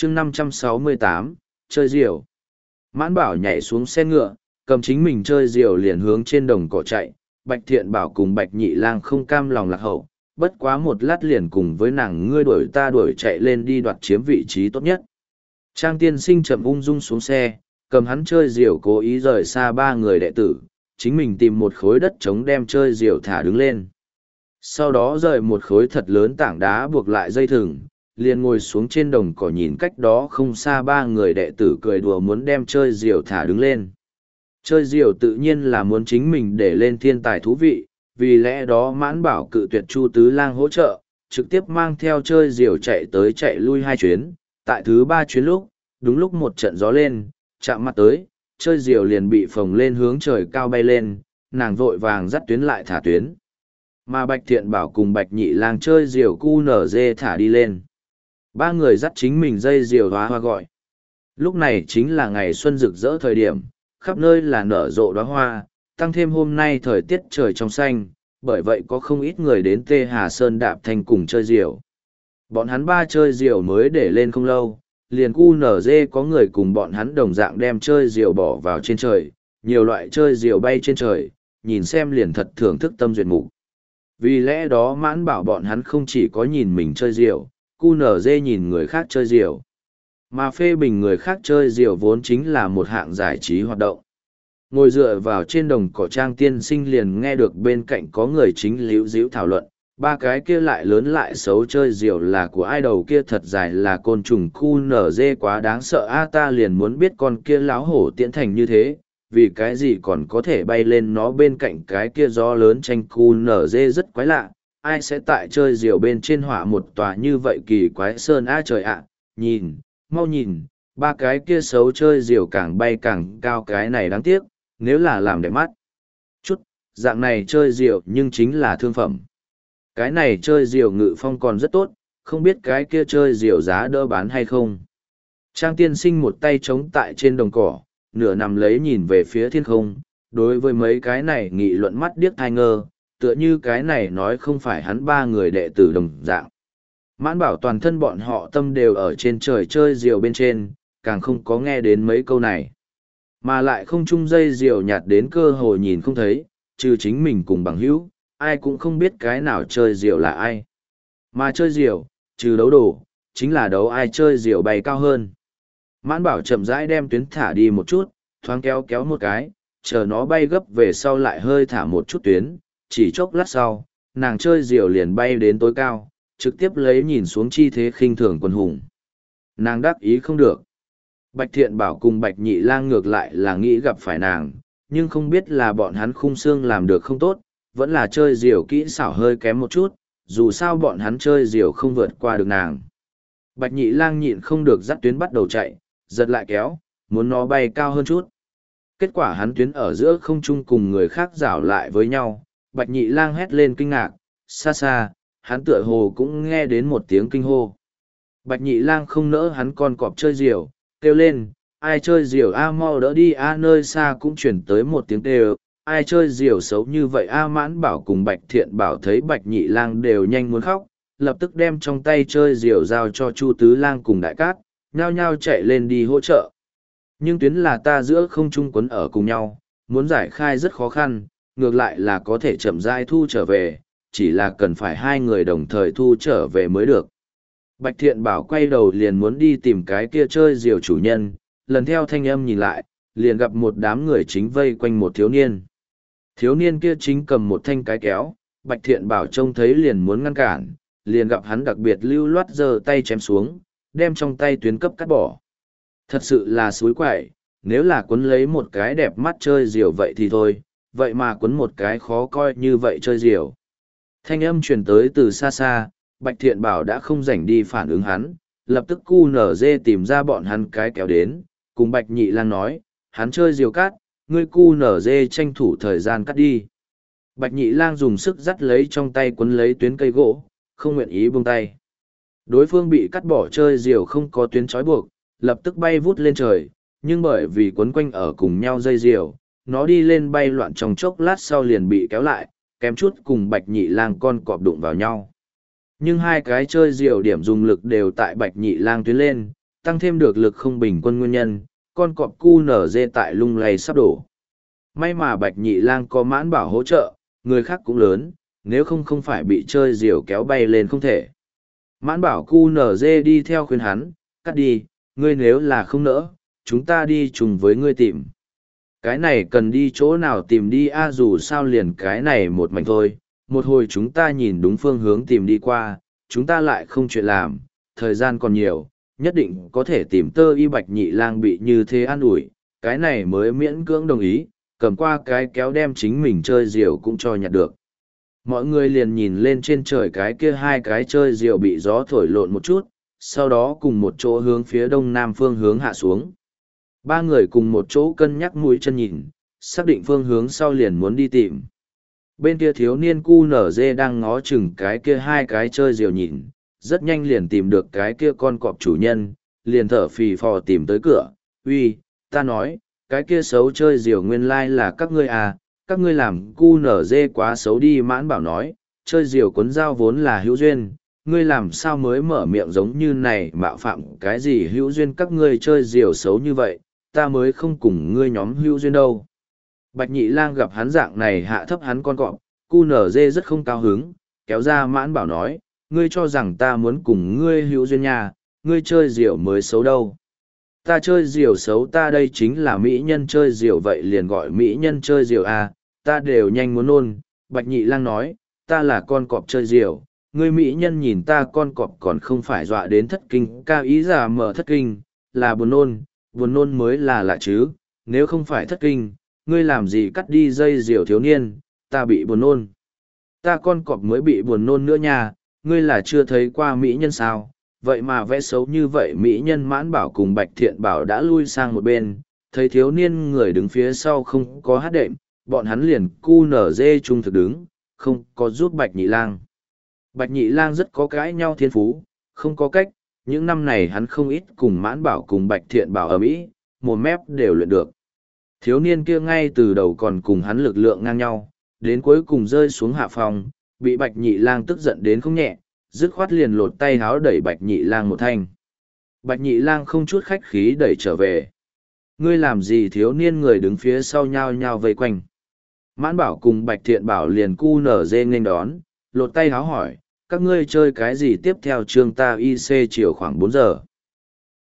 chương 568, chơi diều. Mãn Bảo nhảy xuống xe ngựa, cầm chính mình chơi diều liền hướng trên đồng cỏ chạy. Bạch Thiện Bảo cùng Bạch Nhị Lang không cam lòng lạc hậu, bất quá một lát liền cùng với nàng ngươi đuổi ta đuổi chạy lên đi đoạt chiếm vị trí tốt nhất. Trang tiên sinh chậm ung dung xuống xe, cầm hắn chơi diều cố ý rời xa ba người đệ tử, chính mình tìm một khối đất trống đem chơi diều thả đứng lên. Sau đó rời một khối thật lớn tảng đá buộc lại dây thừng, liền ngồi xuống trên đồng cỏ nhìn cách đó không xa ba người đệ tử cười đùa muốn đem chơi diều thả đứng lên. Chơi diều tự nhiên là muốn chính mình để lên thiên tài thú vị, vì lẽ đó Mãn Bảo cự tuyệt Chu Tứ Lang hỗ trợ, trực tiếp mang theo chơi diều chạy tới chạy lui hai chuyến. Tại thứ ba chuyến lúc, đúng lúc một trận gió lên, chạm mặt tới, chơi diều liền bị phồng lên hướng trời cao bay lên, nàng vội vàng dắt tuyến lại thả tuyến. Mà Bạch Thiện Bảo cùng Bạch Nhị Lang chơi diều cu nở dê thả đi lên. Ba người dắt chính mình dây diều hoa hoa gọi. Lúc này chính là ngày xuân rực rỡ thời điểm, khắp nơi là nở rộ đóa hoa, tăng thêm hôm nay thời tiết trời trong xanh, bởi vậy có không ít người đến Tê Hà Sơn đạp thanh cùng chơi diều. Bọn hắn ba chơi diều mới để lên không lâu, liền cu nở dê có người cùng bọn hắn đồng dạng đem chơi diều bỏ vào trên trời, nhiều loại chơi diều bay trên trời, nhìn xem liền thật thưởng thức tâm duyệt mục. Vì lẽ đó Mãn Bảo bọn hắn không chỉ có nhìn mình chơi diều, cu nở dê nhìn người khác chơi diều. Mà phê bình người khác chơi diều vốn chính là một hạng giải trí hoạt động. Ngồi dựa vào trên đồng cỏ Trang tiên sinh liền nghe được bên cạnh có người chính líu díu thảo luận, ba cái kia lại lớn lại xấu chơi diều là của ai, đầu kia thật dài là côn trùng cu nở dê quá đáng sợ a, ta liền muốn biết con kia láo hổ tiễn thành như thế, vì cái gì còn có thể bay lên nó, bên cạnh cái kia gió lớn tranh cu nở dê rất quái lạ, ai sẽ tại chơi diều bên trên họa một tòa như vậy kỳ quái sơn a trời ạ, nhìn, mau nhìn, ba cái kia xấu chơi diều càng bay càng cao, cái này đáng tiếc, nếu là làm đẹp mắt chút, dạng này chơi diều nhưng chính là thương phẩm. Cái này chơi diều ngự phong còn rất tốt, không biết cái kia chơi diều giá đỡ bán hay không. Trang tiên sinh một tay trống tại trên đồng cỏ, nửa nằm lấy nhìn về phía thiên không, đối với mấy cái này nghị luận mắt điếc thai ngơ, tựa như cái này nói không phải hắn ba người đệ tử đồng dạng. Mãn Bảo toàn thân bọn họ tâm đều ở trên trời chơi diều bên trên, càng không có nghe đến mấy câu này. Mà lại không chung dây diều nhạt đến cơ hồ nhìn không thấy, trừ chính mình cùng bằng hữu, ai cũng không biết cái nào chơi diều là ai. Mà chơi diều, trừ đấu đồ, chính là đấu ai chơi diều bay cao hơn. Mãn Bảo chậm rãi đem tuyến thả đi một chút, thoáng kéo kéo một cái, chờ nó bay gấp về sau lại hơi thả một chút tuyến, chỉ chốc lát sau, nàng chơi diều liền bay đến tối cao, trực tiếp lấy nhìn xuống chi thế khinh thường quân hùng. Nàng đắc ý không được. Bạch Thiện Bảo cùng Bạch Nhị Lang ngược lại là nghĩ gặp phải nàng, nhưng không biết là bọn hắn khung xương làm được không tốt, vẫn là chơi diều kỹ xảo hơi kém một chút, dù sao bọn hắn chơi diều không vượt qua được nàng. Bạch Nhị Lang nhịn không được dắt tuyến bắt đầu chạy, giật lại kéo, muốn nó bay cao hơn chút. Kết quả hắn tuyến ở giữa không trung cùng người khác rảo lại với nhau, Bạch Nhị Lang hét lên kinh ngạc, xa xa, hắn tựa hồ cũng nghe đến một tiếng kinh hô. Bạch Nhị Lang không nỡ hắn con cọp chơi diều, kêu lên, ai chơi diều a, mau đỡ đi a, nơi xa cũng chuyển tới một tiếng kêu, ai chơi diều xấu như vậy a. Mãn Bảo cùng Bạch Thiện Bảo thấy Bạch Nhị Lang đều nhanh muốn khóc, lập tức đem trong tay chơi diều giao cho Chu Tứ Lang cùng Đại Cát, nhao nhao chạy lên đi hỗ trợ. Nhưng tuyến là ta giữa không trung quấn ở cùng nhau, muốn giải khai rất khó khăn, ngược lại là có thể chậm rãi thu trở về, chỉ là cần phải hai người đồng thời thu trở về mới được. Bạch Thiện Bảo quay đầu liền muốn đi tìm cái kia chơi diều chủ nhân, lần theo thanh âm nhìn lại, liền gặp một đám người chính vây quanh một thiếu niên. Thiếu niên kia chính cầm một thanh cái kéo, Bạch Thiện Bảo trông thấy liền muốn ngăn cản, liền gặp hắn đặc biệt lưu loát giơ tay chém xuống, đem trong tay tuyến cấp cắt bỏ. Thật sự là suối quậy, nếu là quấn lấy một cái đẹp mắt chơi diều vậy thì thôi, vậy mà quấn một cái khó coi như vậy chơi diều. Thanh âm truyền tới từ xa xa, Bạch Thiện Bảo đã không rảnh đi phản ứng hắn, lập tức cu nở dê tìm ra bọn hắn cái kéo đến, cùng Bạch Nhị Lang nói, hắn chơi diều cắt, ngươi cu nở dê tranh thủ thời gian cắt đi. Bạch Nhị Lang dùng sức dắt lấy trong tay quấn lấy tuyến cây gỗ, không nguyện ý buông tay. Đối phương bị cắt bỏ chơi diều không có tuyến trói buộc, lập tức bay vút lên trời, nhưng bởi vì quấn quanh ở cùng nhau dây diều, nó đi lên bay loạn trong chốc lát sau liền bị kéo lại, kém chút cùng Bạch Nhị Lang con cọp đụng vào nhau. Nhưng hai cái chơi diều điểm dùng lực đều tại Bạch Nhị Lang tuyến lên, tăng thêm được lực không bình quân nguyên nhân, con cọp cu nở dê tại lung lay sắp đổ. May mà Bạch Nhị Lang có Mãn Bảo hỗ trợ, người khác cũng lớn, nếu không không phải bị chơi diều kéo bay lên không thể. Mãn Bảo cu nở dê đi theo khuyên hắn, cắt đi, ngươi nếu là không nỡ, chúng ta đi chung với ngươi tìm. Cái này cần đi chỗ nào tìm đi a, dù sao liền cái này một mảnh thôi, một hồi chúng ta nhìn đúng phương hướng tìm đi qua, chúng ta lại không chuyện làm, thời gian còn nhiều, nhất định có thể tìm Tơ Y. Bạch Nhị Lang bị như thế an ủi, cái này mới miễn cưỡng đồng ý, cầm qua cái kéo đem chính mình chơi diều cũng cho nhặt được. Mọi người liền nhìn lên trên trời cái kia hai cái chơi diều bị gió thổi lộn một chút, sau đó cùng một chỗ hướng phía đông nam phương hướng hạ xuống. Ba người cùng một chỗ cân nhắc mũi chân nhìn, xác định phương hướng sau liền muốn đi tìm. Bên kia thiếu niên cu nở dê đang ngó chừng cái kia hai cái chơi diều nhìn, rất nhanh liền tìm được cái kia con cọp chủ nhân, liền thở phì phò tìm tới cửa. Uy, ta nói, cái kia xấu chơi diều nguyên lai là các ngươi à, các ngươi làm cu nở dê quá xấu đi. Mãn Bảo nói, chơi diều cuốn dao vốn là hữu duyên, ngươi làm sao mới mở miệng giống như này mạo phạm cái gì hữu duyên, các ngươi chơi diều xấu như vậy, ta mới không cùng ngươi nhóm hữu duyên đâu. Bạch Nhị Lang gặp hắn dạng này hạ thấp hắn con cọp, cu nở dê rất không cao hứng, kéo ra Mãn Bảo nói, ngươi cho rằng ta muốn cùng ngươi hữu duyên nhà, ngươi chơi diều mới xấu đâu. Ta chơi diều xấu, ta đây chính là mỹ nhân chơi diều, vậy liền gọi mỹ nhân chơi diều à, ta đều nhanh muốn nôn. Bạch Nhị Lang nói, ta là con cọp chơi diều, ngươi mỹ nhân nhìn ta con cọp còn không phải dọa đến thất kinh, cao ý giả mở thất kinh, là buồn nôn mới là lạ chứ, nếu không phải thất kinh, ngươi làm gì cắt đi dây diều thiếu niên, ta bị buồn nôn. Ta con cọp mới bị buồn nôn nữa nha, ngươi là chưa thấy qua mỹ nhân sao, vậy mà vẽ xấu như vậy. Mỹ nhân Mãn Bảo cùng Bạch Thiện Bảo đã lui sang một bên, thấy thiếu niên người đứng phía sau không có hát đệm, bọn hắn liền cu nở dê trung thực đứng, không có giúp Bạch Nhị Lang. Bạch Nhị Lang rất có cãi nhau thiên phú, không có cách, những năm này hắn không ít cùng Mãn Bảo cùng Bạch Thiện Bảo ở Mỹ, một mép đều luyện được. Thiếu niên kia ngay từ đầu còn cùng hắn lực lượng ngang nhau, đến cuối cùng rơi xuống hạ phòng, bị Bạch Nhị Lang tức giận đến không nhẹ, dứt khoát liền lột tay háo đẩy Bạch Nhị Lang một thanh. Bạch Nhị Lang không chút khách khí đẩy trở về. Ngươi làm gì? Thiếu niên người đứng phía sau nhao nhao vây quanh. Mãn Bảo cùng Bạch Thiện Bảo liền cu nở dê nghênh đón, lột tay háo hỏi, các ngươi chơi cái gì? Tiếp theo chương ta IC chiều khoảng 4 giờ.